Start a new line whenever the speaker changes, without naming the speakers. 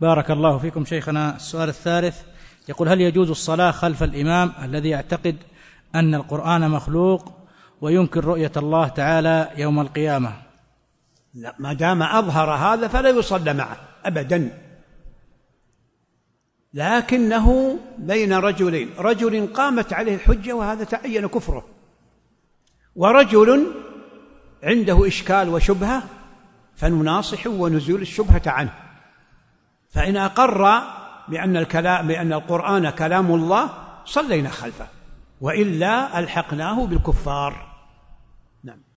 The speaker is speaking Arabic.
بارك الله فيكم شيخنا. السؤال الثالث يقول: هل يجوز الصلاة خلف الإمام الذي يعتقد أن القرآن مخلوق وينكر رؤية الله تعالى يوم القيامة؟
لا، ما دام أظهر هذا فلا يصلى معه أبدا، لكنه بين رجلين: رجل قامت عليه الحجة وهذا تعين كفره، ورجل عنده إشكال وشبهة فنناصح ونزول الشبهة عنه، فإن أقر بأن القرآن كلام الله صلينا خلفه، وإلا ألحقناه بالكفار.